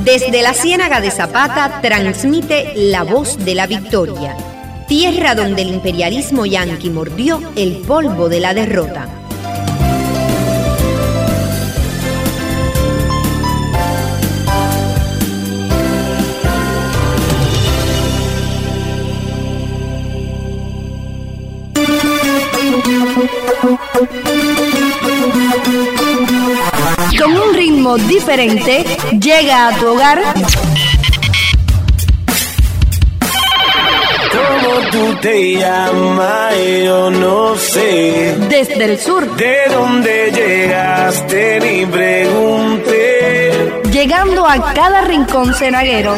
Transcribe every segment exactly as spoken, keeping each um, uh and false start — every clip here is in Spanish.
Desde la Ciénaga de Zapata transmite La Voz de la Victoria, tierra donde el imperialismo yanqui mordió el polvo de la derrota. Con un ritmo diferente, llega a tu hogar. ¿Cómo tú te llamas? Yo no sé. Desde el sur. ¿De dónde llegaste? Ni pregunté. Llegando a cada rincón cenaguero.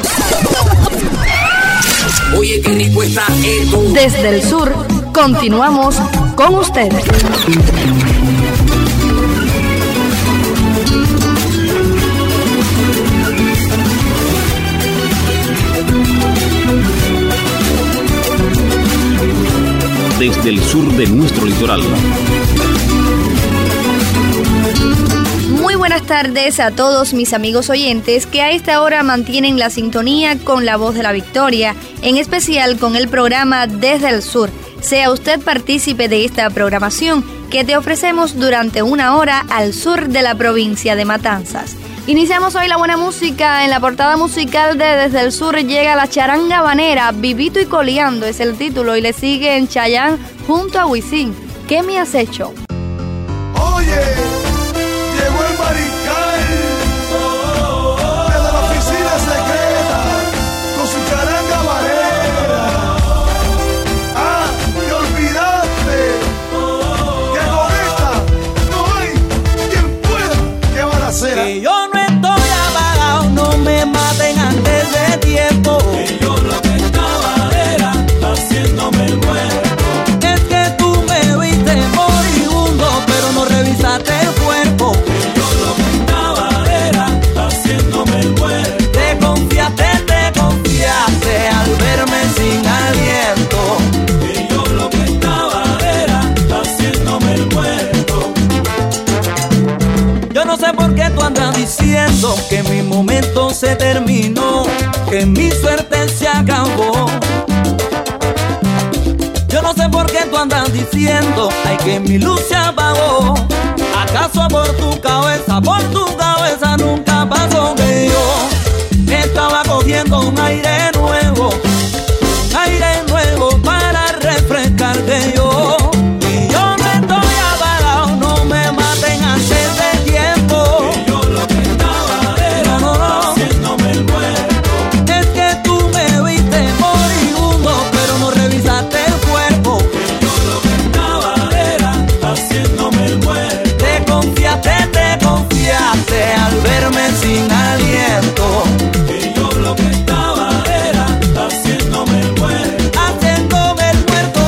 Oye, qué rico está esto. Desde el sur, continuamos con ustedes. Desde el sur de nuestro litoral. Muy buenas tardes a todos mis amigos oyentes que a esta hora mantienen la sintonía con La Voz de la Victoria, en especial con el programa Desde el Sur. Sea usted partícipe de esta programación que te ofrecemos durante una hora al sur de la provincia de Matanzas. Iniciamos hoy la buena música. En la portada musical de Desde el Sur llega la charanga habanera, Vivito y Coleando es el título, y le sigue en Chayán junto a Wisin. ¿Qué me has hecho? Oye, llegó el mariscal desde la oficina secreta con su charanga habanera. Ah, te olvidaste que con esta no hay quien pueda. ¿Qué van a hacer? Que yo no estoy apagado, no me maten antes de tiempo. Que yo lo que estaba era haciéndome el muerto. Es que tú me viste moribundo, pero no revisaste el cuerpo. Que yo lo que estaba era haciéndome el muerto. Te confiaste, te confiaste al verme sin aliento. Que yo lo que estaba era haciéndome el muerto. Yo no sé por qué tú andas diciendo que mi momento se terminó, que mi suerte se acabó. Yo no sé por qué tú andas diciendo, ay, que mi luz se apagó. ¿Acaso por tu cabeza, por tu cabeza nunca pasó que yo estaba cogiendo un aire nuevo, aire nuevo para refrescarte yo? Y yo no estoy apagado, no me maten antes de tiempo. Que yo lo que estaba era No, no, no. haciéndome el muerto. Es que tú me viste moribundo, pero no revisaste el cuerpo. Que yo lo que estaba era haciéndome el muerto. Te confiaste, te confiaste al verme sin aliento. Que yo lo que estaba era haciéndome el muerto. Haciéndome el muerto.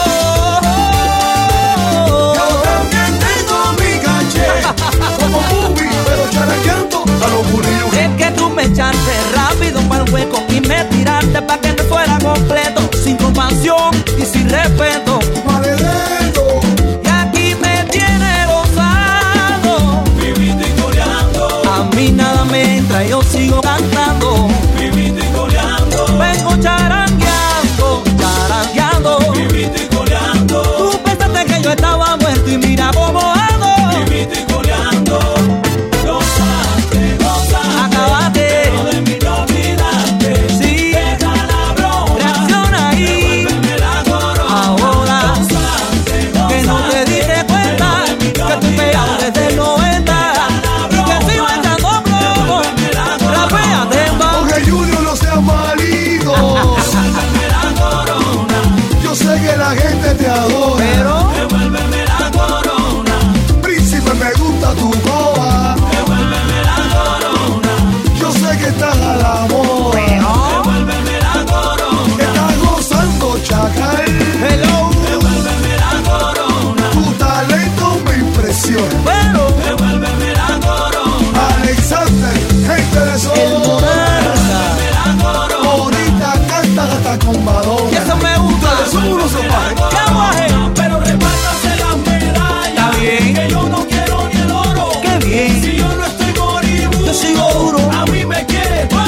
Yo también tengo mi caché, como Bubi, pero charangueando a los burrillos. Es que tú me echaste rápido para el hueco y me tiraste pa' que no fuera completo, sin compasión y sin respeto. Maledero, Y aquí me tiene gozando. Vivito y coleando, A mí nada me entra, yo sigo cantando. vivito y coleando, Vengo charangueando, charangueando. vivito y coleando, Tú pensaste que yo estaba muerto y mira cómo ando. vivito y coleando. Gozaste, gozaste, Acabate, pero de mí te olvidaste. sí, Deja la broma, reacciona ahí. devuélveme la corona. Ahora Gozaste, que no te diste cuenta que estoy pegado desde el noventa y que sigo echando plomo. Rapéate, va. Jorge Junior, no seas malito. devuélveme la corona, Yo sé que la gente te adora, Pero devuélveme la corona, príncipe, me gusta tu coba. devuélveme la corona, Yo sé que estás a la moda, devuélveme la corona, que estás gozando, chacal. hello, devuélveme la corona, Tu talento me impresiona. pero devuélveme la corona, Alexander, gente de el sol. monarca. Ahorita canta hasta con Y Madonna. eso me gusta. Son unos salvajes. ¿Qué guaje? pero repártase las medallas. Está bien. Que yo no quiero ni el oro. Qué bien. Si yo no estoy moribundo, Yo sigo duro. a mí me quiere todo.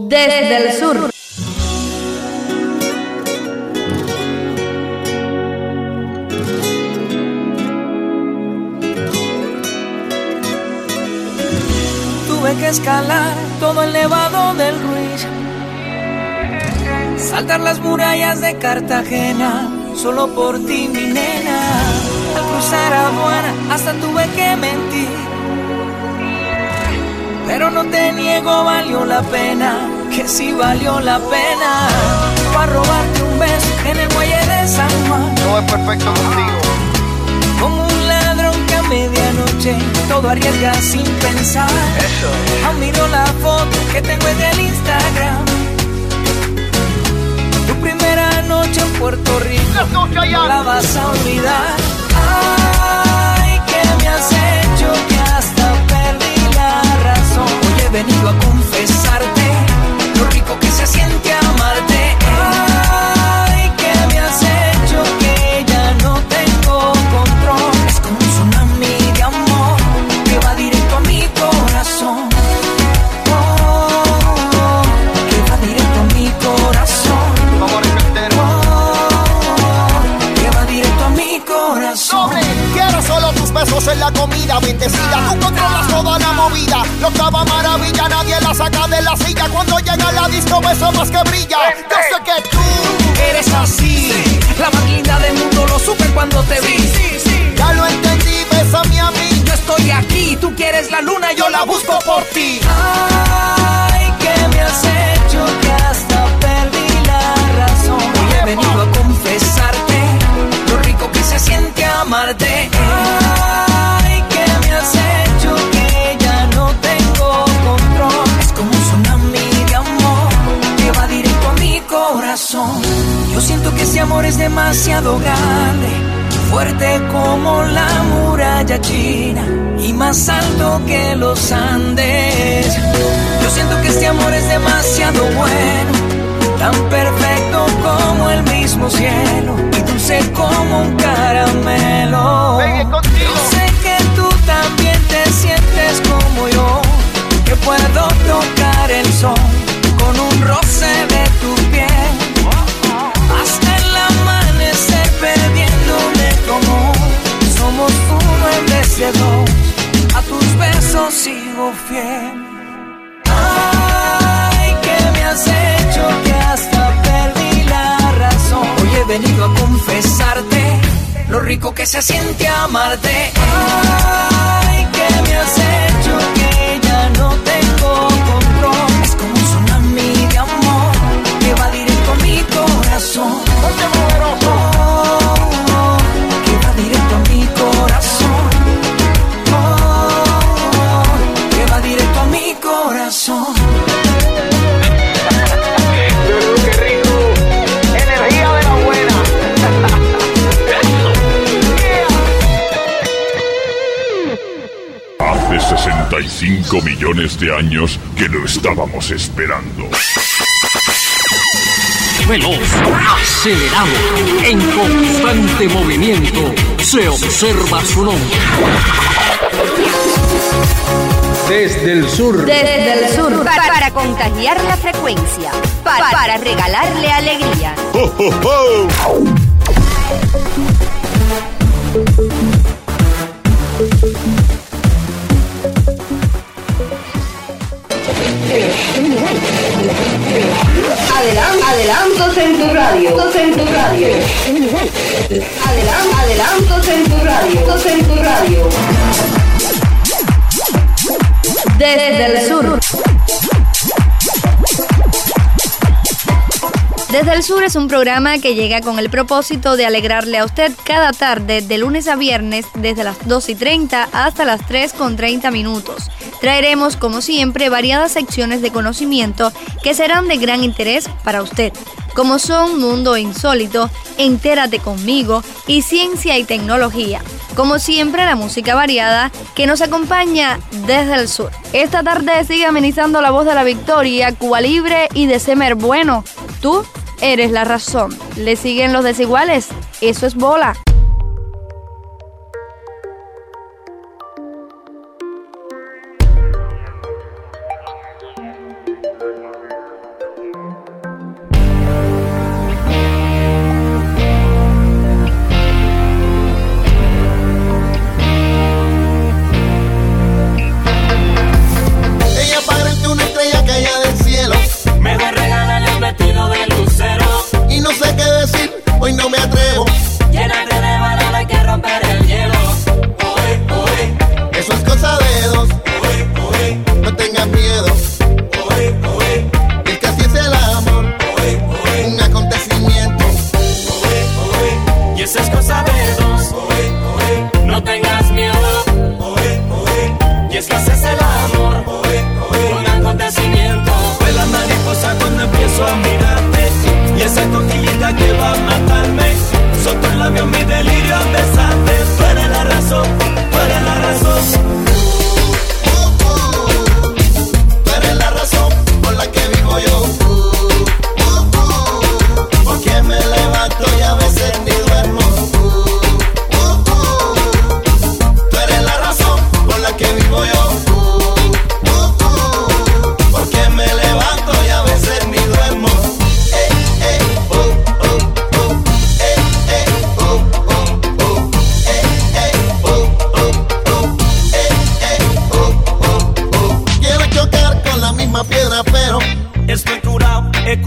desde el sur. Tuve que escalar todo el nevado del Ruiz, saltar las murallas de Cartagena, solo por ti, mi nena. Al cruzar aduana hasta tuve que mentir, pero no te niego, valió la pena, que sí valió la pena. Para robarte un beso en el muelle de San Juan, todo es perfecto contigo. Como un ladrón que a medianoche todo arriesga sin pensar. Eso. Aún miro la foto que tengo en el Instagram, tu primera noche en Puerto Rico, no la vas a olvidar. Ay, que me has hecho que hasta perdí la razón. Hoy he venido a confesarte lo rico que se siente amarte. Ay, que me has hecho que ya no tengo control. Es como un tsunami de amor que va directo a mi corazón. Oh, que va directo a mi corazón. Vamos a repetir. Oh, que va directo a mi corazón. Doble, quiero solo tus besos en la comida bendecida. Tú controlas toda la movida, lo que va maravilla, nadie la saca de la silla. Cuando llega a la disco, beso más que brilla. Yo sé que tú eres así, sí, la más linda del mundo, lo supe cuando te vi. Sí, sí, sí. Ya lo entendí, bésame a mí. Yo estoy aquí, tú quieres la luna, yo la busco por ti. Ay, que me has hecho que hasta perdí la razón. Hoy he venido a confesarte lo rico que se siente amarte. Ay, que me has hecho que ya no tengo control. Es como un tsunami de amor que va directo a mi corazón. Yo siento que ese amor es demasiado grande, fuerte como la muralla china y más alto que los Andes. Yo siento que este amor es demasiado bueno, tan perfecto como el mismo cielo y dulce como un caramelo. Yo sé que tú también te sientes como yo, que puedo tocar el sol con un roce de tu piel, hasta el amanecer perdiéndome como somos uno en vez de dos. A tus besos sigo fiel. Ay, que me has hecho que hasta perdí la razón. Hoy he venido a confesarte lo rico que se siente amarte. Ay, que me has hecho que ya no tengo control. Es como un tsunami de amor que va directo a mi corazón. Oh, oh, que va directo a mi corazón. Oh, que va directo a mi corazón. qué rico, energía de la buena. Hace sesenta y cinco millones de años que lo estábamos esperando. Veloz, acelerado, en constante movimiento, se observa su nombre. Desde el sur. Desde el sur. Para, para contagiar la frecuencia. Para, para regalarle alegría. ¡Oh, oh, oh! Adelan- adelantos en tu radio. Adelantos en tu radio. Adelan- adelantos en tu radio. Adelantos en tu radio. Desde el sur. Desde el Sur es un programa que llega con el propósito de alegrarle a usted cada tarde, de lunes a viernes, desde las dos y treinta hasta las tres con treinta minutos. Traeremos, como siempre, variadas secciones de conocimiento que serán de gran interés para usted, como son Mundo Insólito, Entérate Conmigo y Ciencia y Tecnología. Como siempre, la música variada que nos acompaña desde el sur. Esta tarde sigue amenizando la voz de la Victoria, Cuba Libre y de Semer Bueno. Tú eres la razón. ¿Le siguen los desiguales? Eso es bola.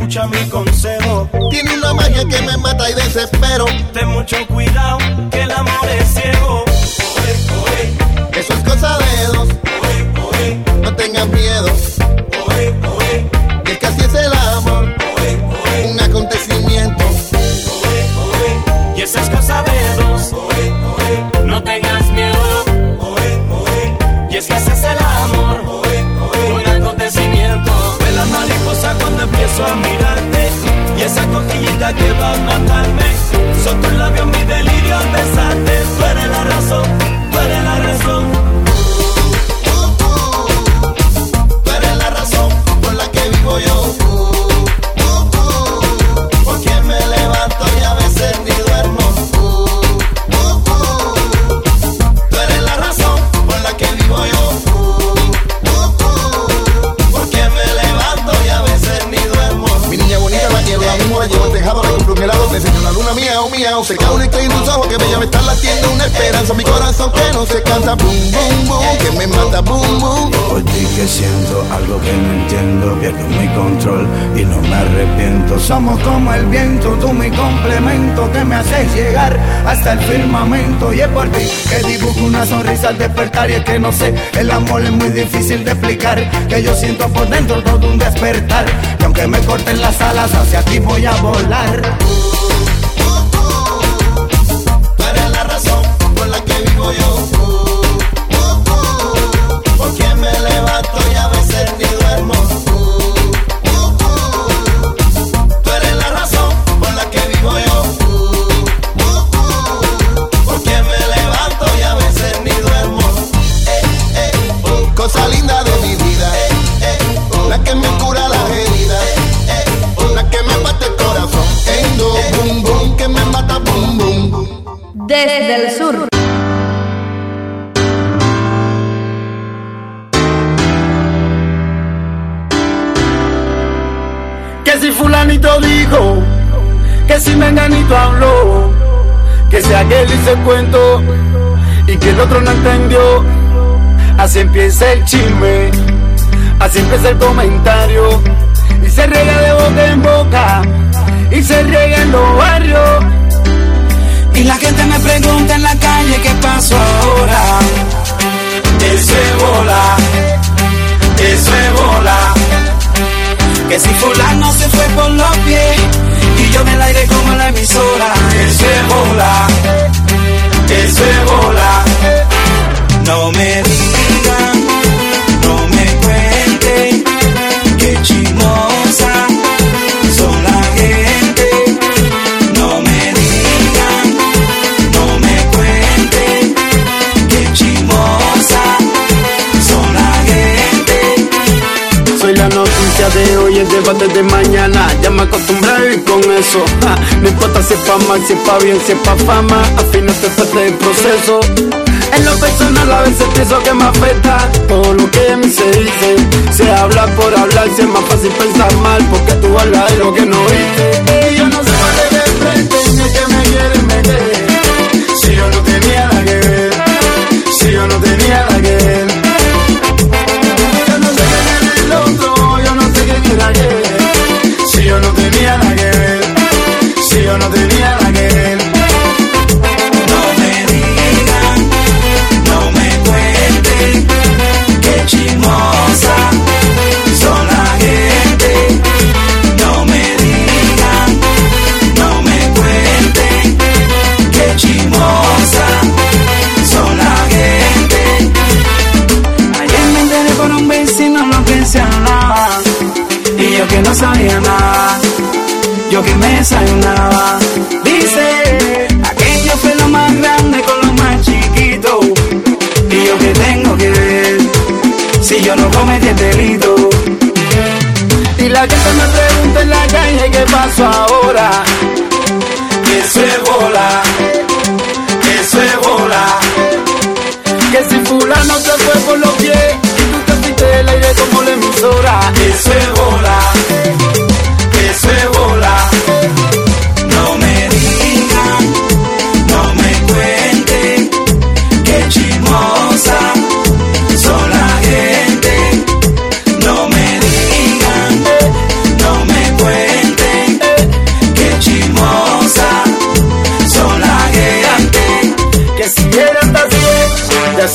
escucha mi consejo. Tiene una magia que me mata y desespero. Ten mucho cuidado, que el amor es ciego. Oye, oye. Eso es cosa de dos. Oye, oye. No tengas miedo. Oye, oye. Y es que así es el amor. Oye, oye. Un acontecimiento. Oye, oye. Y eso es cosa de dos. Oye, oye. No tengas miedo. Oye, oye. Y es que ese es el amor. Oye, oye. Un acontecimiento. Ve la mariposa cuando empiezo a mirarte. Y esa cosquillita que va a matarme. Son tus labios mi delirio al besarte. Tú eres la razón, tú eres la razón. Tú eres la razón por la que vivo yo. Porque me levanto y a veces ni duermo. Tú eres la razón por la que vivo yo. Porque me levanto y a veces ni duermo. Mi niña bonita la quiero, la mismo la llevo al tejado, le compro un helado, te enseño la luna mía, oh mía, se cae un estoy en tus ojos que me llama estar latiendo una esperanza, mi corazón que no se cansa, boom, boom, boom, que me mata, boom, boom. Por ti que siento algo que no entiendo, pierdo mi control y no me arrepiento. Somos como el viento, tú mi complemento, que me haces llegar hasta el firmamento. Y es por ti que dibujo una sonrisa al despertar. Y es que no sé, el amor es muy difícil de explicar, que yo siento por dentro todo un despertar. Y aunque me corten las alas, hacia ti voy a volar. Tú eres la razón por la que vivo yo. Porque me levanto y a veces ni duermo. Tú eres la razón por la que vivo yo. Porque me levanto y a veces ni duermo. Eh, eh, oh, cosa linda de mi vida. Eh, eh, oh, la que me cura las heridas. Eh, eh, oh, la que me bate el corazón. En do, boom, boom, que me mata, boom, boom. Desde el sur. Que si fulanito dijo, que si menganito habló, que si aquel hizo el cuento y que el otro no entendió. Así empieza el chisme, así empieza el comentario, y se riega de boca en boca, y se riega en los barrios. Y la gente me pregunta en la calle qué pasó ahora. Eso es bola, eso es bola. Que si fulano se fue por los pies y yo en el aire como la emisora. Eso es bola, eso es bola. No me digan, no me cuenten, que chismosa son la gente. No me digan, no me cuenten, que chismosa son la gente. Soy la noticia de hoy, el debate de mañana. Ya me acostumbré a vivir con eso. Ja, no importa si es pa' mal, si es pa' bien, si es pa' fama. Al final te parte del proceso. En lo personal a veces pienso que me afecta todo lo que a mí se dice. Se habla por hablar, si es más fácil pensar mal, porque tú hablas de lo que no viste. Y yo no sé cuál es el frente, ni es que me quieren meter. Si yo no tenía nada que ver, si yo no tenía nada que ver. Yo no sé quién es el otro, yo no sé quién era aquel. Si yo no tenía nada que ver, si yo no tenía nada que ver. Chismosa son la gente. No me digan, no me cuenten, que chismosa son la gente. Ayer me enteré por un vecino lo que se hablaba, y yo que no sabía nada, yo que me desayunaba. Dice, aquello fue lo más grande con lo más chiquito, y yo que tengo que ver si yo no cometí el delito. Y la gente me pregunta en la calle qué pasó ahora. Eso es bola, eso es bola. Que si fulano se fue por los pies y tú te fuiste del aire como la emisora. Eso es bola, eso es bola. No me digan, no me cuenten, que chismosa son la gente. No me digan, no me cuenten,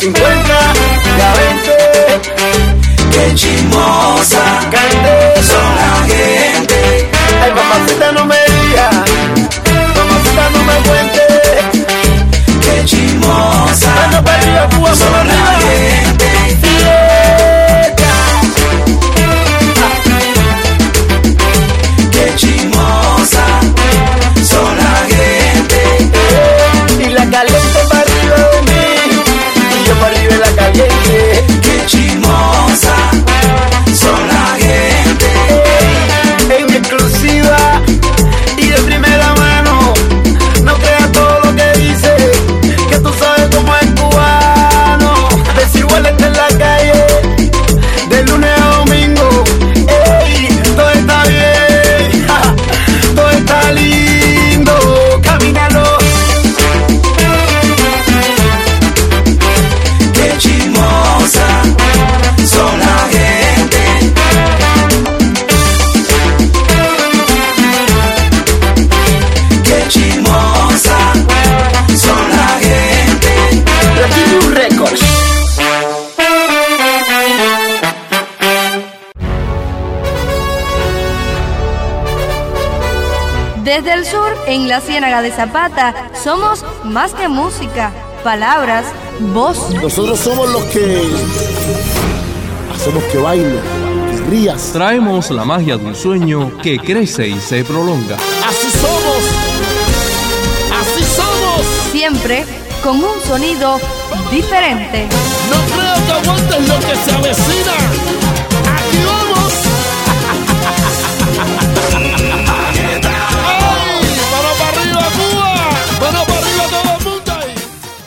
cincuenta y a veinte. Qué chismosa son la gente. Ay, mamacita, no me digas, mamacita, no me cuentes. Qué chismosa Mano para arriba, Cuba, son para la arriba. gente. Qué chismosa son la gente. Y la caliente para arriba de mí, y yo para arriba de la caliente. Qué chismosa son la gente. En exclusiva y de primera mano, no creas todo lo que dice, que tú sabes cómo es cubano. Desigual está en la calle, de lunes a domingo. Ey, todo está bien, ja, todo está lindo, camínalo. Qué chismosa son la gente. Qué chismosa son la gente. Platinum Records. Desde el sur, en la Ciénaga de Zapata, somos más que música, palabras, voz. Nosotros somos los que hacemos que baile, que rías. Traemos la magia de un sueño que crece y se prolonga. Así somos, así somos. Siempre con un sonido diferente. No creo que aguantes lo que se avecina. Aquí vamos. ¡Ay! ¡Mano para arriba, Cuba! ¡Mano para arriba todo el mundo ahí!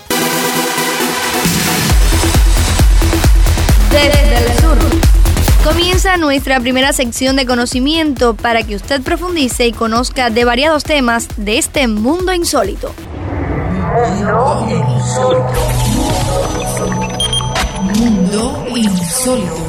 Desde el sur. Comienza nuestra primera sección de conocimiento para que usted profundice y conozca de variados temas de este mundo insólito. Mundo insólito. Mundo insólito.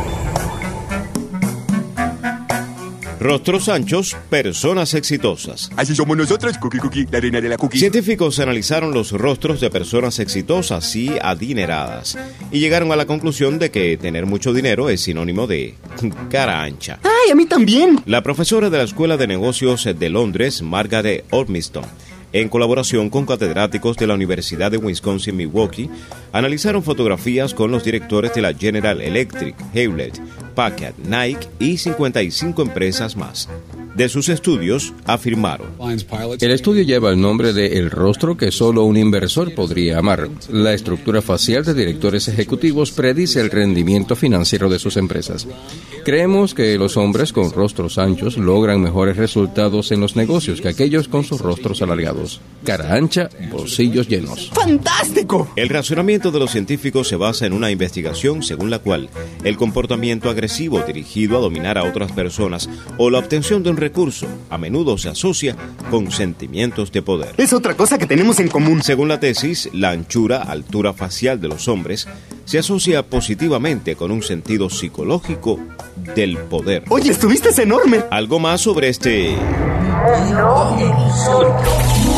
Rostros anchos, personas exitosas. Así somos nosotros, Cookie Cookie, la reina de la cookie. Científicos analizaron los rostros de personas exitosas y adineradas y llegaron a la conclusión de que tener mucho dinero es sinónimo de cara ancha. ¡Ay, a mí también! La profesora de la Escuela de Negocios de Londres, Margaret Ormiston, en colaboración con catedráticos de la Universidad de Wisconsin-Milwaukee, analizaron fotografías con los directores de la General Electric, Hewlett Packard, Nike y cincuenta y cinco empresas más. De sus estudios, afirmaron: el estudio lleva el nombre de El rostro que solo un inversor podría amar. La estructura facial de directores ejecutivos predice el rendimiento financiero de sus empresas. Creemos que los hombres con rostros anchos logran mejores resultados en los negocios que aquellos con sus rostros alargados. Cara ancha, bolsillos llenos. ¡Fantástico! El razonamiento de los científicos se basa en una investigación según la cual el comportamiento agresivo dirigido a dominar a otras personas o la obtención de un recurso a menudo se asocia con sentimientos de poder. Es otra cosa que tenemos en común. Según la tesis, la anchura, altura facial de los hombres se asocia positivamente con un sentido psicológico del poder. Oye, estuviste enorme. Algo más sobre este Mundo insólito.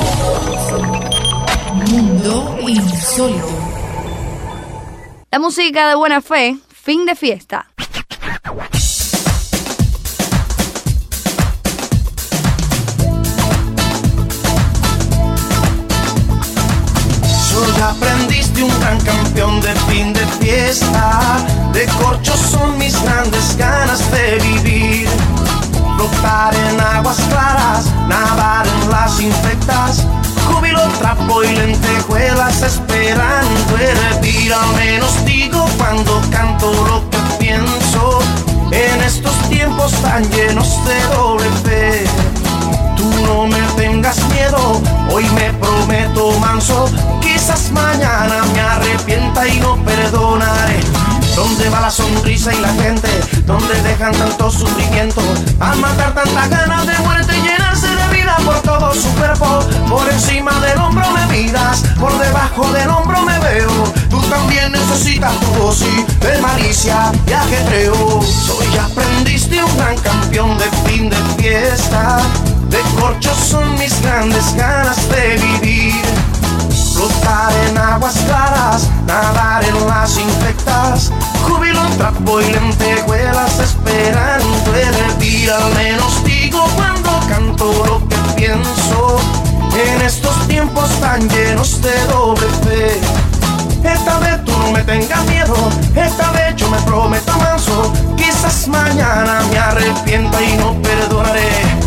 Mundo insólito. La música de buena fe, fin de fiesta. Soy aprendiz de un gran campeón de fin de fiesta. De corcho son mis grandes ganas de vivir. Flotar en aguas claras, nadar en las infectas. Júbilo, trapo y lentejuelas esperando hervir. Al menos digo cuando canto lo que pienso. En estos tiempos tan llenos de doble fe. Tú no me tengas miedo, hoy me prometo manso. Quizás mañana me arrepienta y no perdonaré. ¿Dónde va la sonrisa y la gente? ¿Dónde dejan tanto sufrimiento? Al matar tantas ganas de muerte y llenarse de vida por todo su cuerpo. Por encima del hombro me miras, por debajo del hombro me veo. Tú también necesitas tu dosis de malicia y ajetreo. Soy aprendiz de un gran campeón de fin de fiesta. De corcho son mis grandes ganas de vivir. Flotar en aguas claras, nadar trapo y lentejuelas esperando hervir. Al menos digo cuando canto lo que pienso en estos tiempos tan llenos de doble fe. Esta vez tú no me tengas miedo, esta vez yo me prometo manso. Quizás mañana me arrepienta y no perdonaré.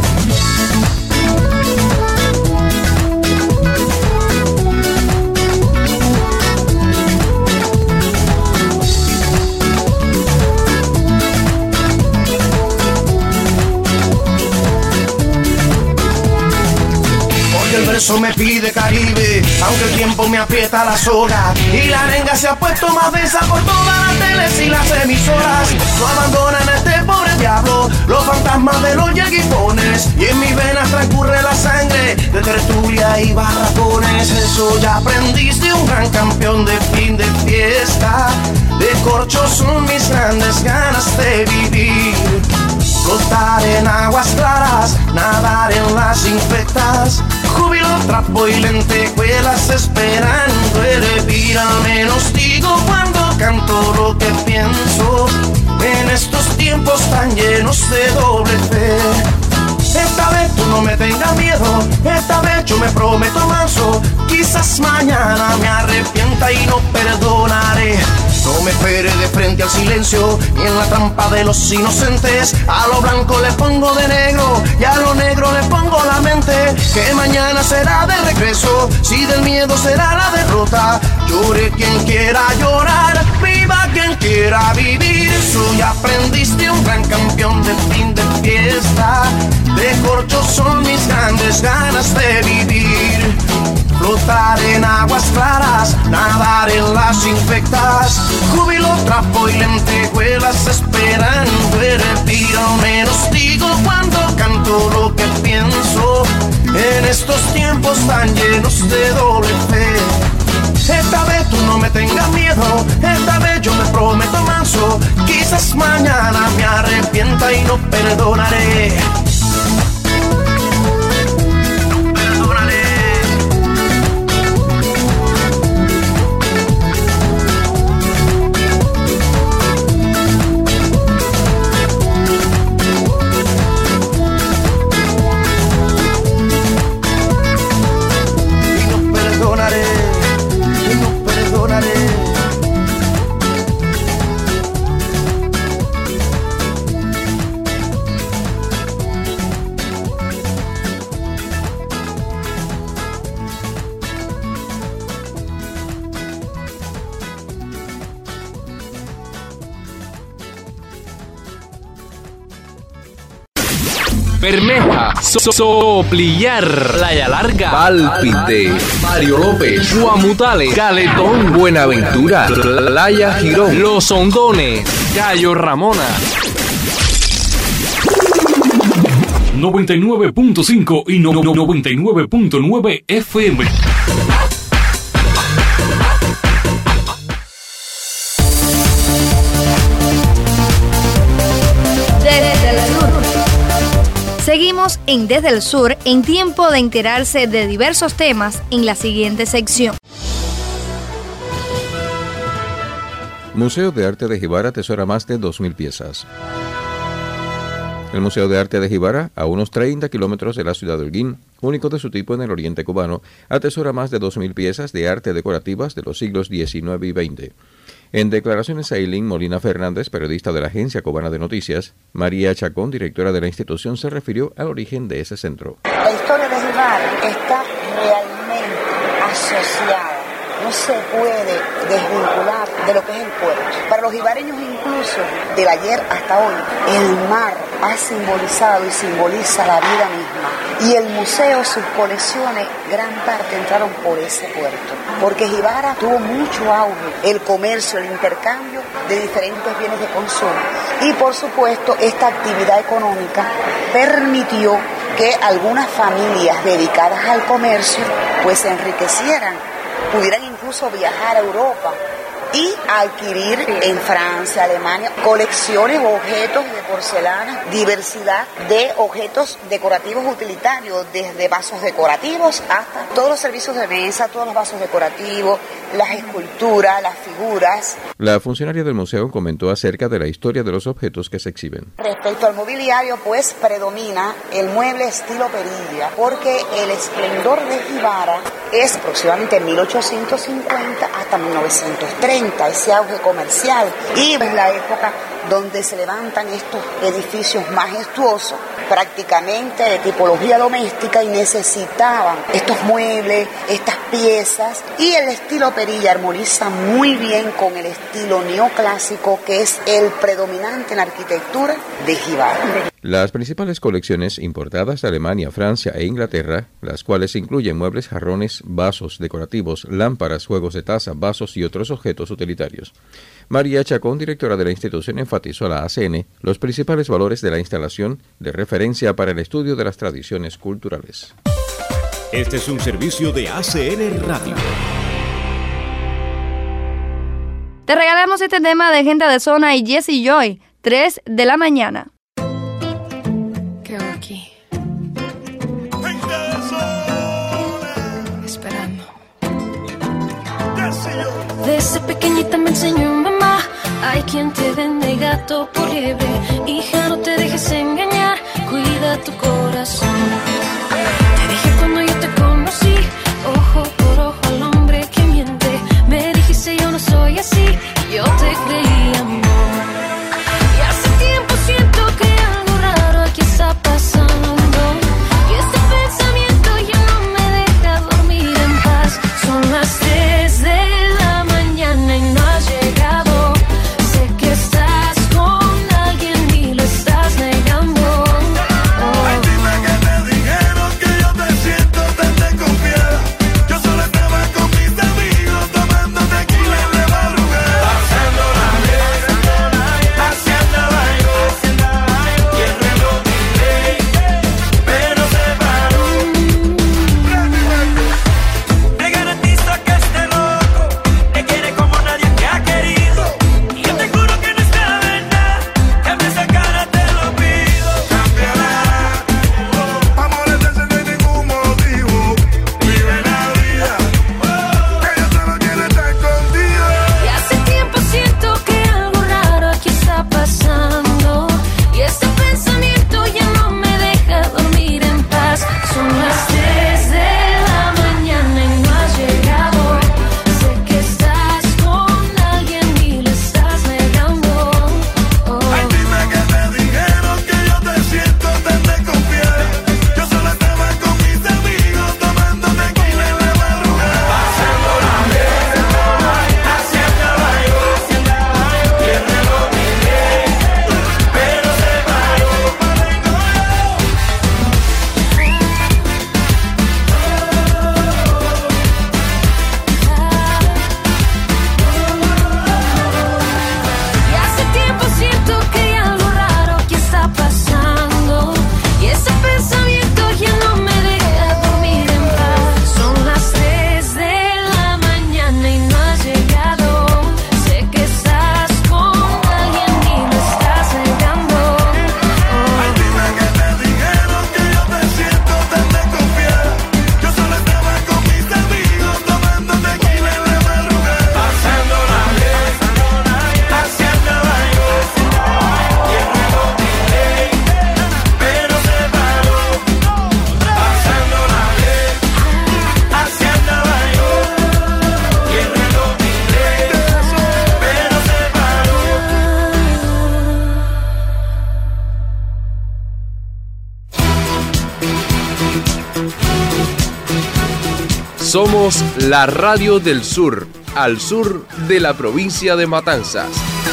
El verso me pide Caribe, aunque el tiempo me aprieta la soga y la arenga se ha puesto más densa por todas las teles y las emisoras. No abandonan a este pobre diablo los fantasmas de los yeguipones, y en mis venas transcurre la sangre de tertulia y barracones. Eso ya aprendiste, un gran campeón de fin de fiesta. De corcho son mis grandes ganas de vivir. Flotar en aguas claras, nadar en las infectas. Júbilo, trapo y lentejuelas esperando hervir. Al menos digo cuando canto lo que pienso en estos tiempos tan llenos de doble fe. Esta vez tú no me tengas miedo, esta vez yo me prometo manso. Quizás mañana me arrepienta y no perdonaré. No me espere de frente al silencio, ni en la trampa de los inocentes. A lo blanco le pongo de negro, y a lo negro le pongo la mente. Que mañana será de regreso, si del miedo será la derrota. Llore quien quiera llorar, viva quien quiera vivir. Soy aprendiz de un gran campeón de fin de fiesta. De corcho son mis grandes ganas de vivir. Flotar en aguas claras, nadar en las infectas. Júbilo, trapo y lentejuelas esperando hervir. Al menos digo cuando canto lo que pienso en estos tiempos tan llenos de doble fe. Esta vez tú no me tengas miedo, esta vez yo me prometo manso. Quizás mañana me arrepienta y no perdonaré. Bermeja, so Soplillar, Playa Larga, Pálpite, Mario López, Guamutales, Caletón, Buenaventura, Playa Girón, Los Hondones, Cayo Ramona. noventa y nueve punto cinco y no, no, noventa y nueve punto nueve F M. Seguimos en Desde el Sur, en tiempo de enterarse de diversos temas en la siguiente sección. Museo de Arte de Jibara atesora más de dos mil piezas. El Museo de Arte de Jibara, a unos treinta kilómetros de la ciudad de Holguín, único de su tipo en el oriente cubano, atesora más de dos mil piezas de arte decorativas de los siglos diecinueve y veinte. En declaraciones a Eileen Molina Fernández, periodista de la Agencia Cubana de Noticias, María Chacón, directora de la institución, se refirió al origen de ese centro. La historia de Jibara está realmente asociada, no se puede desvincular de lo que es el puerto. Para los jibareños incluso, del ayer hasta hoy, el mar ha simbolizado y simboliza la vida misma. Y el museo, sus colecciones, gran parte entraron por ese puerto. Porque Jibara tuvo mucho auge, el comercio, el intercambio de diferentes bienes de consumo. Y por supuesto, esta actividad económica permitió que algunas familias dedicadas al comercio pues se enriquecieran, pudieran incluso viajar a Europa y adquirir en Francia, Alemania, colecciones o objetos de porcelana, diversidad de objetos decorativos utilitarios, desde vasos decorativos hasta todos los servicios de mesa, todos los vasos decorativos, las esculturas, las figuras. La funcionaria del museo comentó acerca de la historia de los objetos que se exhiben. Respecto al mobiliario, pues predomina el mueble estilo perilla, porque el esplendor de Jibara es aproximadamente mil ochocientos cincuenta hasta mil novecientos treinta, ese auge comercial, y es la época donde se levantan estos edificios majestuosos, prácticamente de tipología doméstica, y necesitaban estos muebles, estas piezas, y el estilo perilla armoniza muy bien con el estilo neoclásico, que es el predominante en la arquitectura de Jibara. Las principales colecciones importadas de Alemania, Francia e Inglaterra, las cuales incluyen muebles, jarrones, vasos decorativos, lámparas, juegos de taza, vasos y otros objetos utilitarios. María Chacón, directora de la institución, enfatizó a la A C N los principales valores de la instalación de referencia para el estudio de las tradiciones culturales. Este es un servicio de A C N Radio. Te regalamos este tema de Gente de Zona y Jesse Joy, tres de la mañana. ¿Qué hago aquí? Esperando. Desde pequeñita me enseñó mamá, hay quien te vende gato por liebre. Hija, no te dejes engañar, cuida tu corazón. Te dije cuando yo te conocí, ojo por ojo al hombre que miente. Me dijiste yo no soy así, y yo te creí, amor. Y hace tiempo siento que algo raro aquí está pasando, y este pensamiento ya no me deja dormir en paz. Son las tres de la mañana y no has llegado. Sé que estás con alguien y lo estás negando. Oh. Ay, dime que te dijeron que yo te siento tan desconfiada. Yo solo estaba con mis amigos tomando tequila en la madrugada. Pasando la vez, haciendo baño, y el reloj delay, pero se paró. Te garantizo que este loco te quiere como nadie te ha querido. Y yo te juro que no es la verdad, cambia esa cara, te lo pido. Cambiará, amores de ese no hay ningún motivo. Vive la vida, ella solo quiere estar contigo. Y hace tiempo siento que algo raro aquí está pasando, y este pensamiento ya no me deja dormir en paz. Son las tres de la mañana y no has llegado. Sé que estás con alguien y lo estás negando. Oh. Ay, dime que te dijeron que yo te siento tan desconfiada. Yo solo estaba con mis amigos tomando tequila en la madrugada. Pasando la vez, haciendo baño, y el reloj delay, pero se paró. Y hace tiempo siento que algo raro aquí está pasando, y ese pensamiento ya no me deja dormir en paz. Son las tres de la mañana y no has llegado. Sé que estás con alguien y lo estás negando. Ay, dime que te dijeron que yo te siento tan desconfiada. Yo solo estaba con mis amigos tomando tequila en la madrugada. Pasando la vez, haciendo baño, y el reloj delay, pero se paró. Pasando la vez, haciendo baño, y el reloj delay, pero se paró. Somos la radio del sur, al sur de la provincia de Matanzas.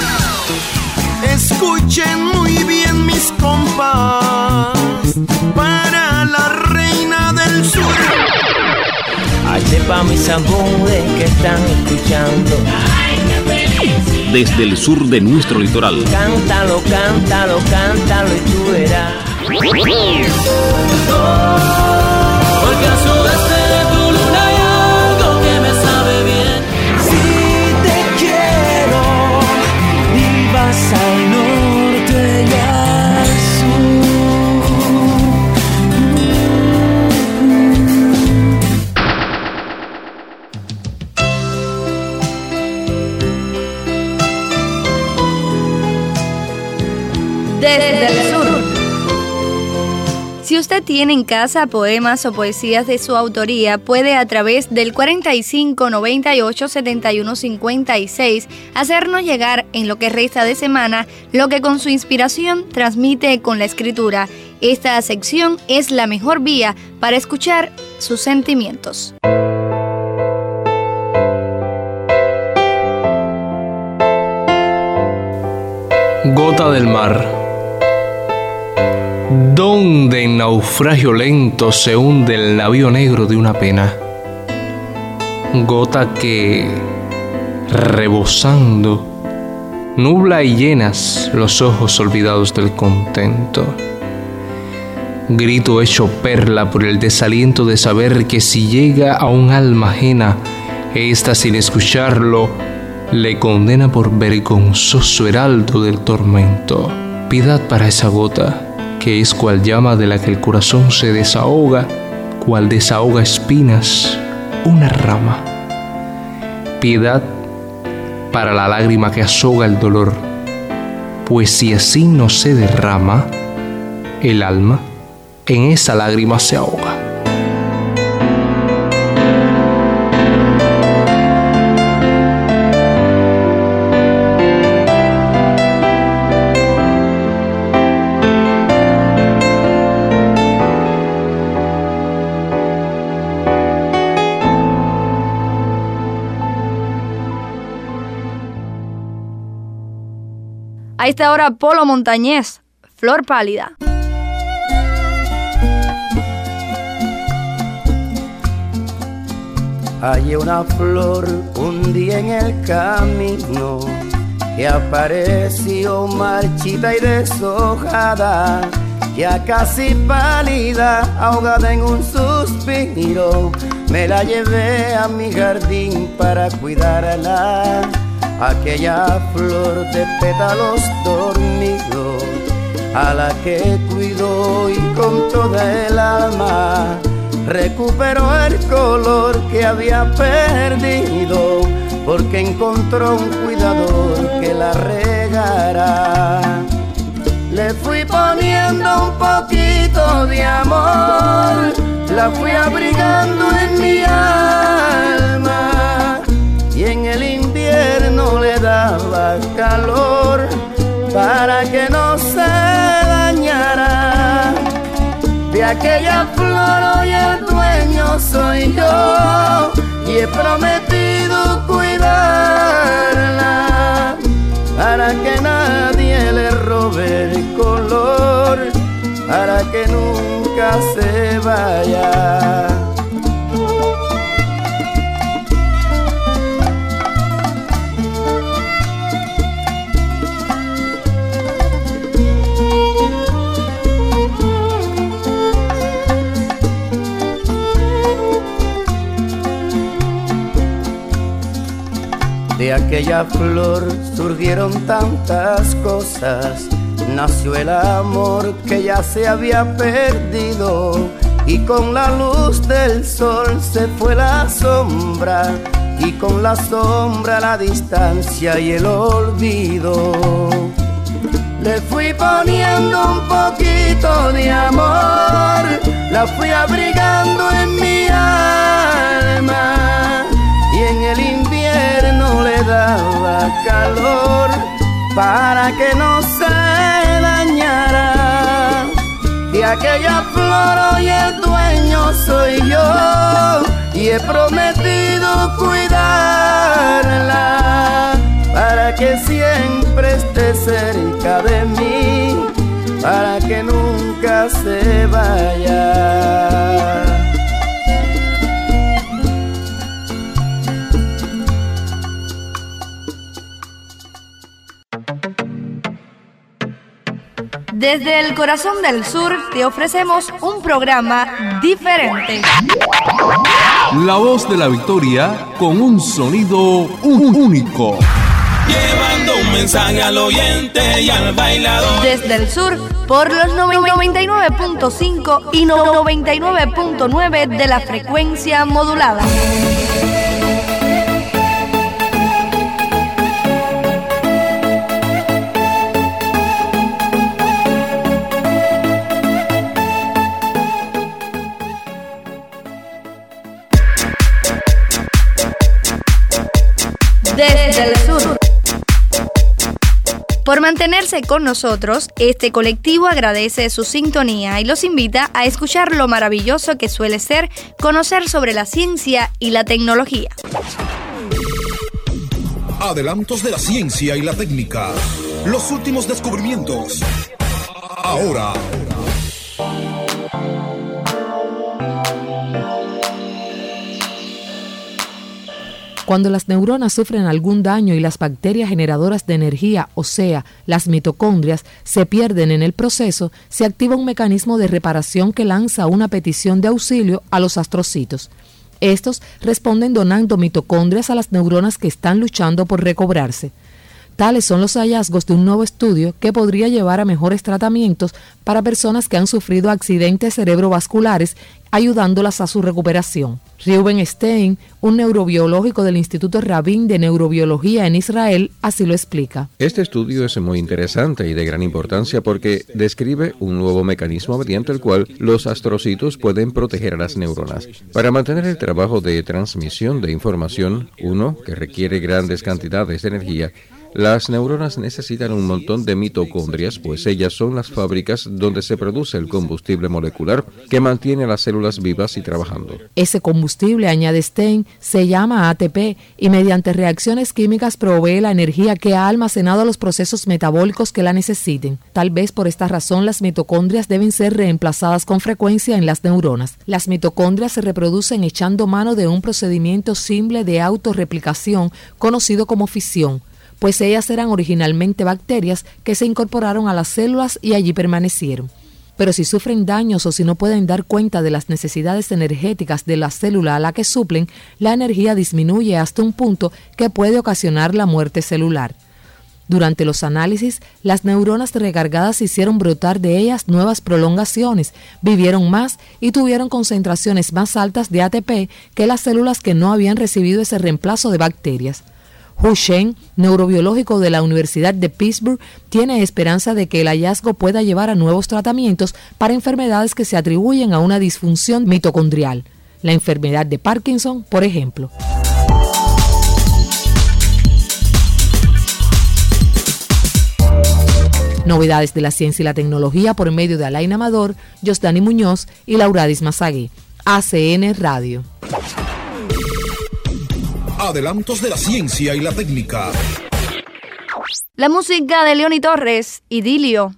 Escuchen muy bien mis compas, para la reina del sur. Ay, sepa mis amores que están escuchando. Desde el sur de nuestro litoral. Cántalo, cántalo, cántalo y tú verás. Porque al sudeste de tu luna hay algo que me sabe bien. Si te quiero Desde el Sur. Si usted tiene en casa poemas o poesías de su autoría, puede a través del cuarenta y cinco noventa y ocho setenta y uno cincuenta y seis hacernos llegar en lo que resta de semana lo que con su inspiración transmite con la escritura. Esta sección es la mejor vía para escuchar sus sentimientos. Gota del mar, donde en naufragio lento se hunde el navío negro de una pena. Gota que, rebosando, nubla y llenas los ojos olvidados del contento. Grito hecho perla por el desaliento de saber que si llega a un alma ajena, ésta sin escucharlo, le condena por vergonzoso heraldo del tormento. Piedad para esa gota, que es cual llama de la que el corazón se desahoga, cual desahoga espinas una rama. Piedad para la lágrima que asoga el dolor, pues si así no se derrama, el alma en esa lágrima se ahoga. A esta hora, Polo Montañés, Flor Pálida. Hay una flor un día en el camino que apareció marchita y deshojada, ya casi pálida, ahogada en un suspiro. Me la llevé a mi jardín para cuidarla, aquella flor de pétalos dormidos, a la que cuidó y con toda el alma recuperó el color que había perdido, porque encontró un cuidador que la regara. Le fui poniendo un poquito de amor, la fui abrigando en mi alma, y en el invierno le daba calor para que no se dañara. De aquella flor hoy el dueño soy yo, y he prometido cuidarla para que nadie le robe el color, para que nunca se vaya. De aquella flor surgieron tantas cosas, nació el amor que ya se había perdido, y con la luz del sol se fue la sombra, y con la sombra la distancia y el olvido. Le fui poniendo un poquito de amor, la fui abrigando en mi alma, y en el invierno le daba calor para que no se dañara. De aquella flor hoy el dueño soy yo, y he prometido cuidarla para que siempre esté cerca de mí, para que nunca se vaya. Desde el corazón del sur te ofrecemos un programa diferente. La voz de la victoria con un sonido único. Llevando un mensaje al oyente y al bailador. Desde el sur por los noventa y nueve punto cinco y noventa y nueve punto nueve de la frecuencia modulada. Por mantenerse con nosotros, este colectivo agradece su sintonía y los invita a escuchar lo maravilloso que suele ser conocer sobre la ciencia y la tecnología. Adelantos de la ciencia y la técnica. Los últimos descubrimientos. Ahora. Cuando las neuronas sufren algún daño y las bacterias generadoras de energía, o sea, las mitocondrias, se pierden en el proceso, se activa un mecanismo de reparación que lanza una petición de auxilio a los astrocitos. Estos responden donando mitocondrias a las neuronas que están luchando por recobrarse. Tales son los hallazgos de un nuevo estudio que podría llevar a mejores tratamientos para personas que han sufrido accidentes cerebrovasculares, ayudándolas a su recuperación. Reuben Stein, un neurobiológico del Instituto Rabin de Neurobiología en Israel, así lo explica. Este estudio es muy interesante y de gran importancia porque describe un nuevo mecanismo mediante el cual los astrocitos pueden proteger a las neuronas. Para mantener el trabajo de transmisión de información, uno que requiere grandes cantidades de energía, las neuronas necesitan un montón de mitocondrias, pues ellas son las fábricas donde se produce el combustible molecular que mantiene a las células vivas y trabajando. Ese combustible, añade Stein, se llama A T P y mediante reacciones químicas provee la energía que ha almacenado a los procesos metabólicos que la necesiten. Tal vez por esta razón las mitocondrias deben ser reemplazadas con frecuencia en las neuronas. Las mitocondrias se reproducen echando mano de un procedimiento simple de autorreplicación conocido como fisión, pues ellas eran originalmente bacterias que se incorporaron a las células y allí permanecieron. Pero si sufren daños o si no pueden dar cuenta de las necesidades energéticas de la célula a la que suplen, la energía disminuye hasta un punto que puede ocasionar la muerte celular. Durante los análisis, las neuronas recargadas hicieron brotar de ellas nuevas prolongaciones, vivieron más y tuvieron concentraciones más altas de A T P que las células que no habían recibido ese reemplazo de bacterias. Hu Shen, neurobiológico de la Universidad de Pittsburgh, tiene esperanza de que el hallazgo pueda llevar a nuevos tratamientos para enfermedades que se atribuyen a una disfunción mitocondrial. La enfermedad de Parkinson, por ejemplo. Novedades de la ciencia y la tecnología por medio de Alain Amador, Josdani Muñoz y Lauradis Mazagué. A C N Radio. Adelantos de la ciencia y la técnica. La música de Leoni Torres, Idilio.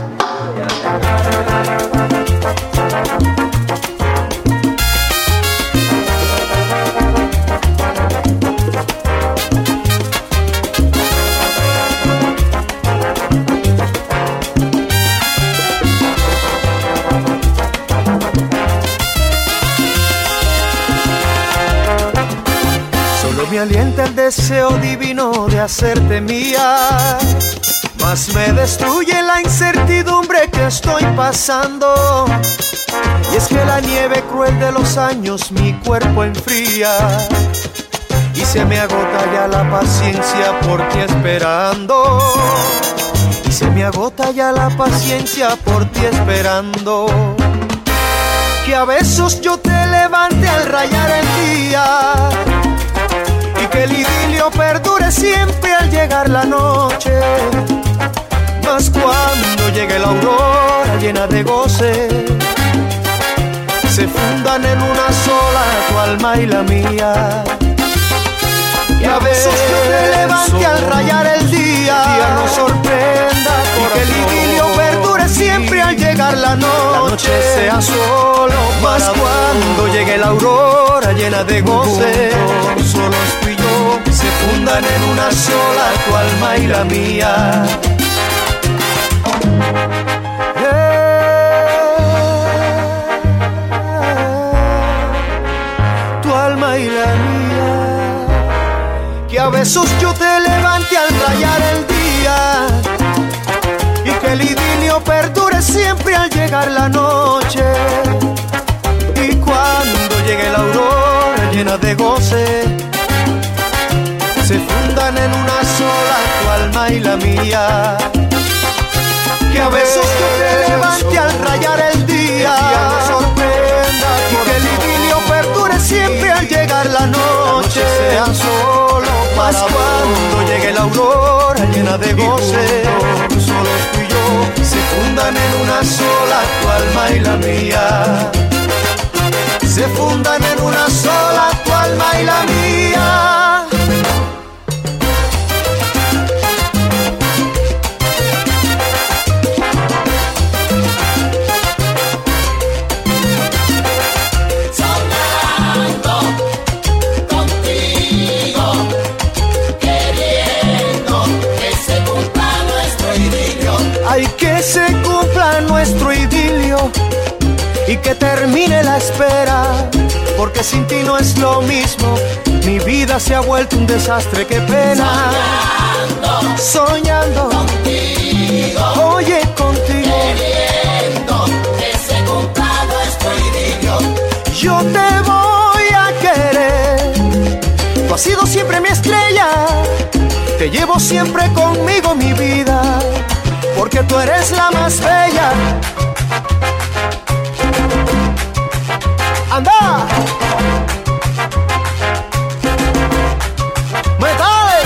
Me alienta el deseo divino de hacerte mía, mas me destruye la incertidumbre que estoy pasando. Y es que la nieve cruel de los años mi cuerpo enfría, y se me agota ya la paciencia por ti esperando. Y se me agota ya la paciencia por ti esperando. Que a besos yo te levante al rayar el día, que el idilio perdure siempre al llegar la noche. Mas cuando llegue la aurora llena de goce, se fundan en una sola tu alma y la mía. Y a veces yo te levante al rayar el día, el día nos sorprenda, y que el idilio perdure siempre al llegar la noche, la noche sea solo. Mas cuando llegue la aurora llena de goce, solo tú y yo se fundan en una sola tu alma y la mía. Tu alma y la mía. Que a besos yo te levante al rayar el día, y que el idilio perdure siempre al llegar la noche. Y cuando llegue la aurora llena de goce, se fundan en una sola tu alma y la mía. Que a besos yo te levante al rayar el día, nos sorprenda, y que el idilio perdure siempre al llegar la noche, sea solo. Mas cuando llegue la aurora llena llena de goce. Solo tú y yo se fundan en una sola, tu alma y la mía. Se fundan en una sola, tu alma y la mía. Soñando contigo, queriendo que se cumpla nuestro idilio. Ay, que se cumpla nuestro idilio y que termine la espera, porque sin ti no es lo mismo. Mi vida se ha vuelto un desastre, qué pena. Soñando, soñando contigo, oye, contigo, queriendo que se cumpla nuestro idilio. yo te voy a querer. Tú has sido siempre mi estrella, te llevo siempre conmigo, mi vida, porque tú eres la más bella. ¡Anda! ¡Metal!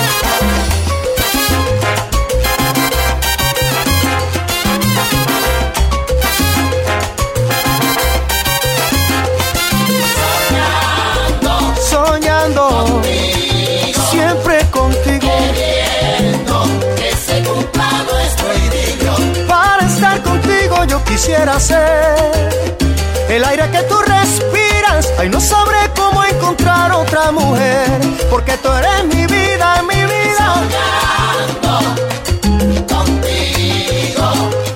Soñando, soñando contigo, siempre contigo, queriendo que se cumpla nuestro idilio. Para estar contigo yo quisiera ser el aire que tú respiras. Ay, no sabré cómo encontrar otra mujer, porque tú eres mi vida, mi vida. Soñando contigo,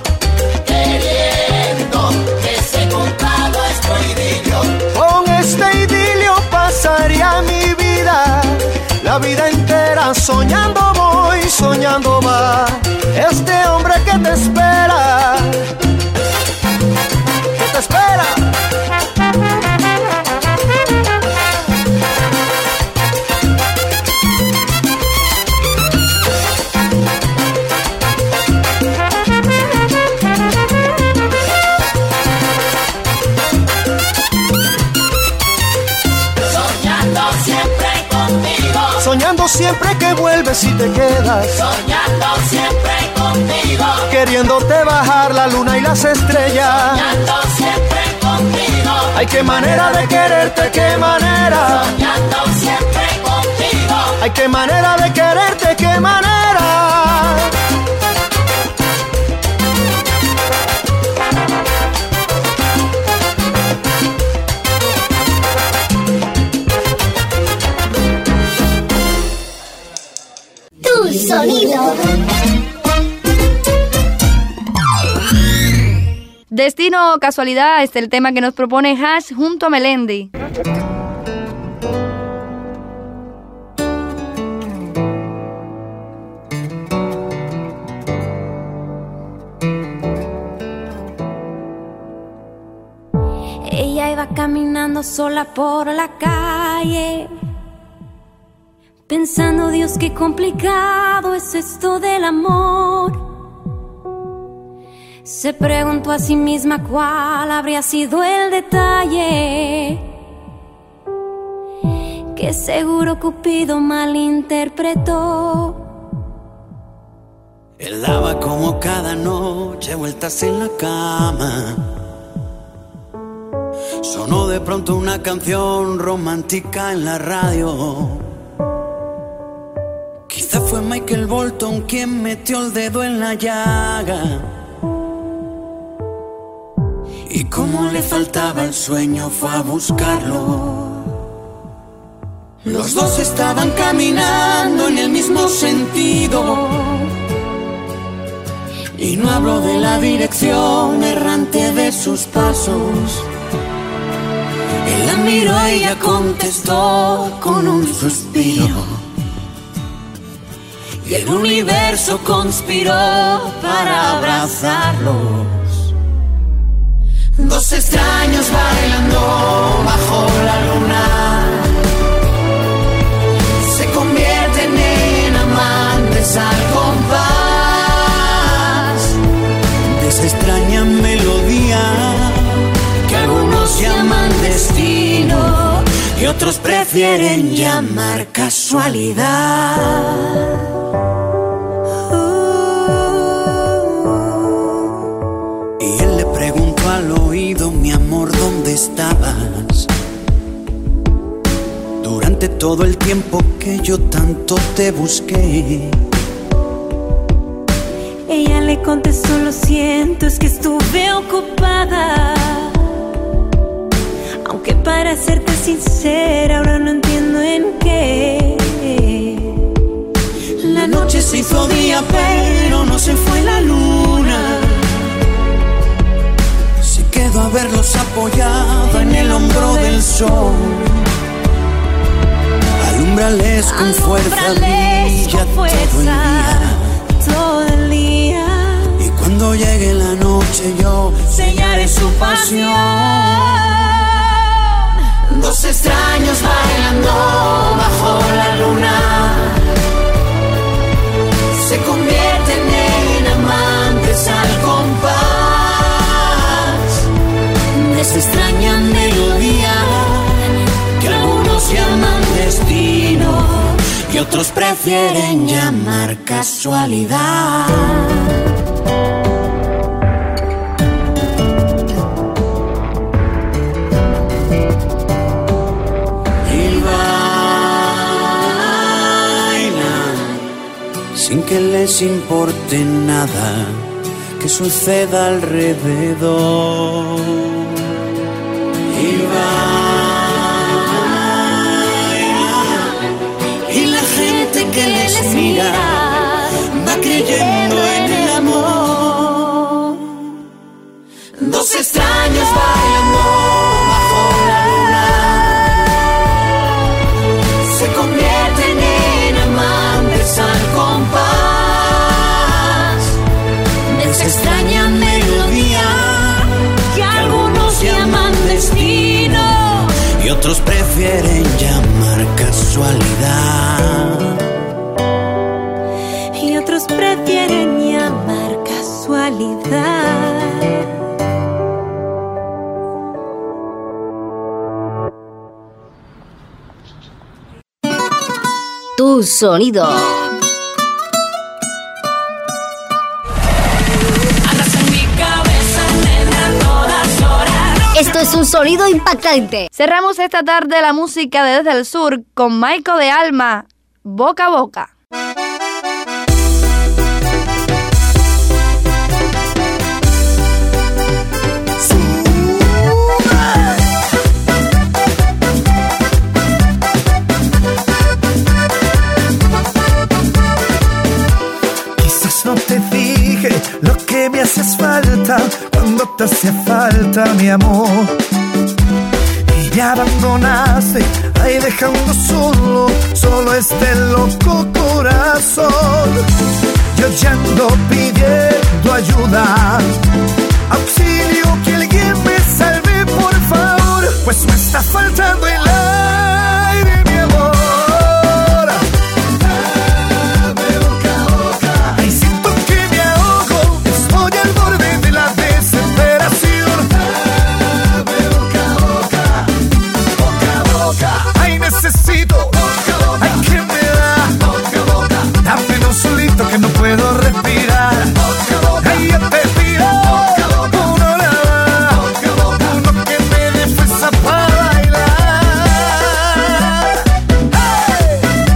queriendo que se cumpla nuestro idilio. Con este idilio pasaría mi vida, la vida entera soñando voy, soñando va. Este hombre que te espera, que te espera. Soñando siempre contigo, Soñando siempre que vuelves y te quedas, soñando siempre contigo, queriéndote bajar la luna y las estrellas. soñando siempre contigo. Ay, qué manera de quererte, qué manera. Soñando siempre contigo. Ay, qué manera de quererte, qué manera. Tu sonido. Destino o casualidad es el tema que nos propone Hash junto a Melendi. Ella iba caminando sola por la calle, pensando, Dios, qué complicado es esto del amor. Se preguntó a sí misma cuál habría sido el detalle que seguro Cupido malinterpretó. Él daba como cada noche vueltas en la cama. Sonó de pronto una canción romántica en la radio. Quizá fue Michael Bolton quien metió el dedo en la llaga. Y como le faltaba el sueño fue a buscarlo. Los dos estaban caminando en el mismo sentido. Y no hablo de la dirección errante de sus pasos. Él la miró y ella contestó con un suspiro. Y el universo conspiró para abrazarlos. Dos extraños bailando bajo la luna se convierten en amantes al compás de esa extraña melodía que algunos llaman destino y otros prefieren llamar casualidad. todo el tiempo que yo tanto te busqué. Ella le contestó: lo siento, es que estuve ocupada. Aunque para serte sincera, ahora no entiendo en qué. La noche se hizo día, pero no se fue la luna. Se quedó a verlos apoyado en el hombro del sol. Alúmbrales con fuerza, brilla todo el día. Todo el día. Y cuando llegue la noche yo sellaré su pasión. Dos extraños bailando bajo la luna se convierten en amantes al compás de esa extraña melodía que algunos llaman destino y otros prefieren llamar casualidad. Sin que les importe nada que suceda alrededor. Y bailan, y la gente que les mira va creyendo en el amor. Dos extraños bailando bajo la luna se convierten en amantes al compás de esa extraña melodía que algunos llaman destino y otros prefieren llamar casualidad. Y otros prefieren llamar casualidad. Tu sonido. Esto es un sonido impactante. Cerramos esta tarde la música de Desde el Sur con Maico de Alma, Boca a Boca. No te dije lo que me haces falta cuando te hacía falta mi amor. Y me abandonaste ahí dejando solo, solo este loco corazón. Yo ya ando pidiendo ayuda, auxilio, que alguien me salve por favor, pues me está faltando el aire, mi amor. Necesito, ay, que me da, dame un solito que no puedo respirar. Ay, yo te pido uno nada, uno que me dé fuerza para bailar. Hey.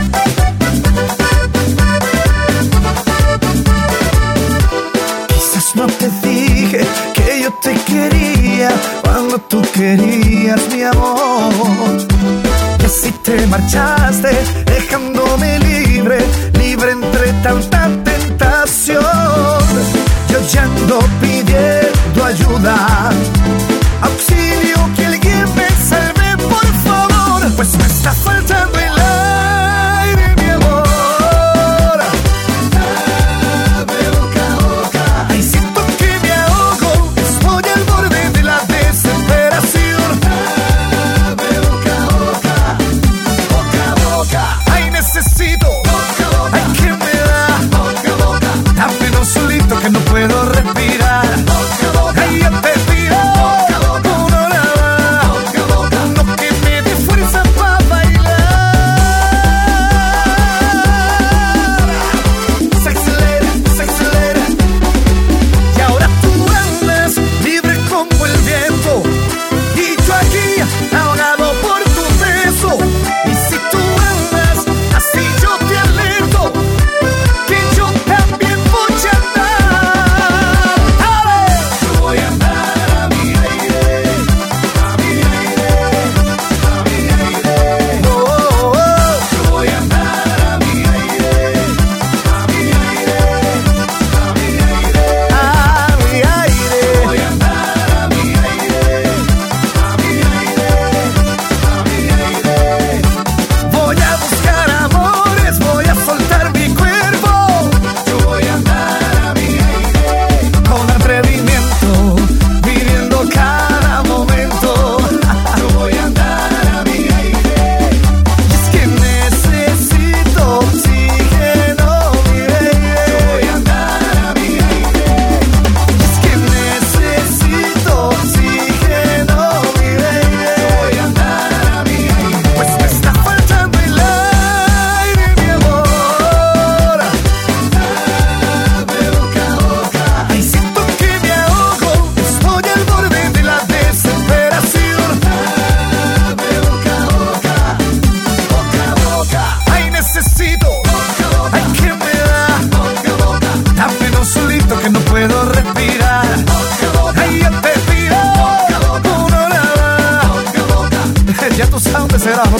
Quizás no te dije que yo te quería cuando tú querías mi amor. Y así te marchaste, dejándome libre, libre entre tanta tentación. Yo ya ando pidiendo ayuda, auxilio, que alguien me salve por favor, pues me está faltando el aire, mi amor. Dame boca a boca. Ay, siento que me ahogo, estoy al borde de la desesperación. Dame boca a boca. Ay, necesito, ay, que me da, dame un solito que no puedo respirar. Ay, yo te pido uno nada, uno que me dé fuerza para bailar. Se acelera, se acelera, y ahora tú andas libre como el viento, y yo aquí ahogado por tu beso. Y si tú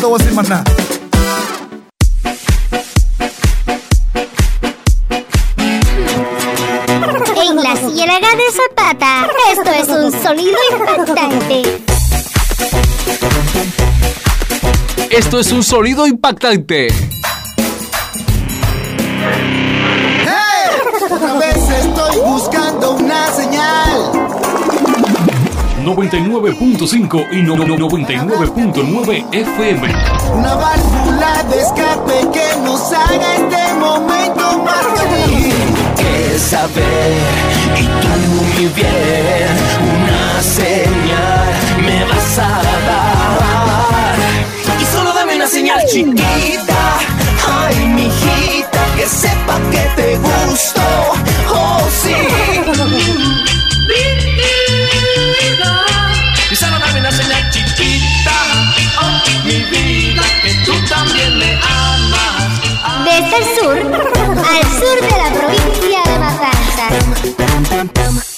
te voy a decir más nada. En la Ciénaga de Zapata, esto es un sonido impactante. Esto es un sonido impactante. ¡Hey! Otra vez estoy buscando una señal. noventa y nueve punto cinco y no, no, noventa y nueve punto nueve F M. Una válvula de escape que nos haga este momento más feliz. Que saber y tú mi bien, una señal me vas a dar. Y solo dame una señal chiquita, ay mijita, que sepa que te gusto, oh sí. Y solo dame una señal chiquita, oh mi vida, que tú también me amas. Desde el sur, al sur de la provincia de Matanzas.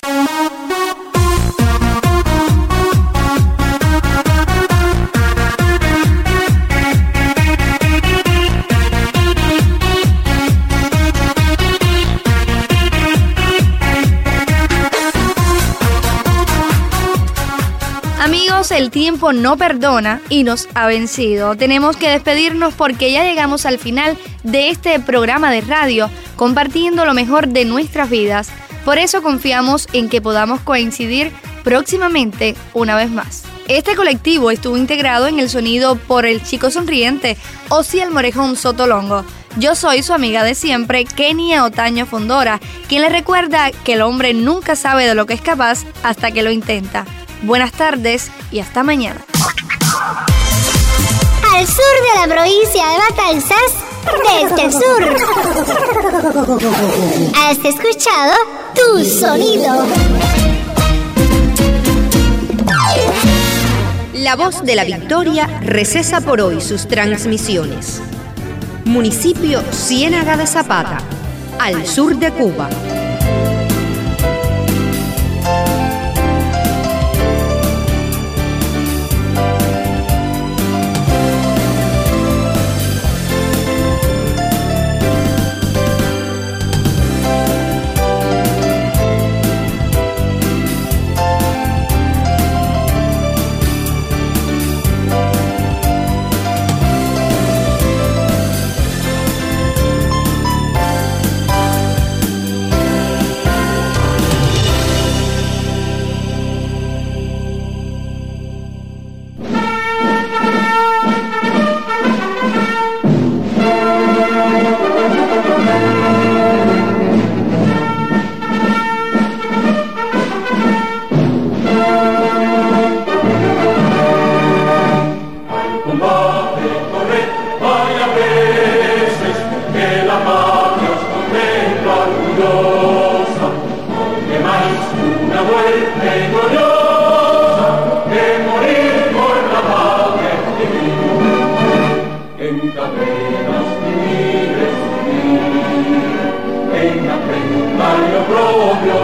Amigos, el tiempo no perdona y nos ha vencido. Tenemos que despedirnos porque ya llegamos al final de este programa de radio, compartiendo lo mejor de nuestras vidas. Por eso confiamos en que podamos coincidir próximamente una vez más. Este colectivo estuvo integrado en el sonido por el chico sonriente Osiel Morejón Sotolongo. Yo soy su amiga de siempre, Kenia Otaño Fondora, quien les recuerda que el hombre nunca sabe de lo que es capaz hasta que lo intenta. Buenas tardes y hasta mañana. Al sur de la provincia de Matanzas, desde el sur. Has escuchado Tu Sonido. La Voz de la Victoria recesa por hoy sus transmisiones. Municipio Ciénaga de Zapata, al sur de Cuba. Propio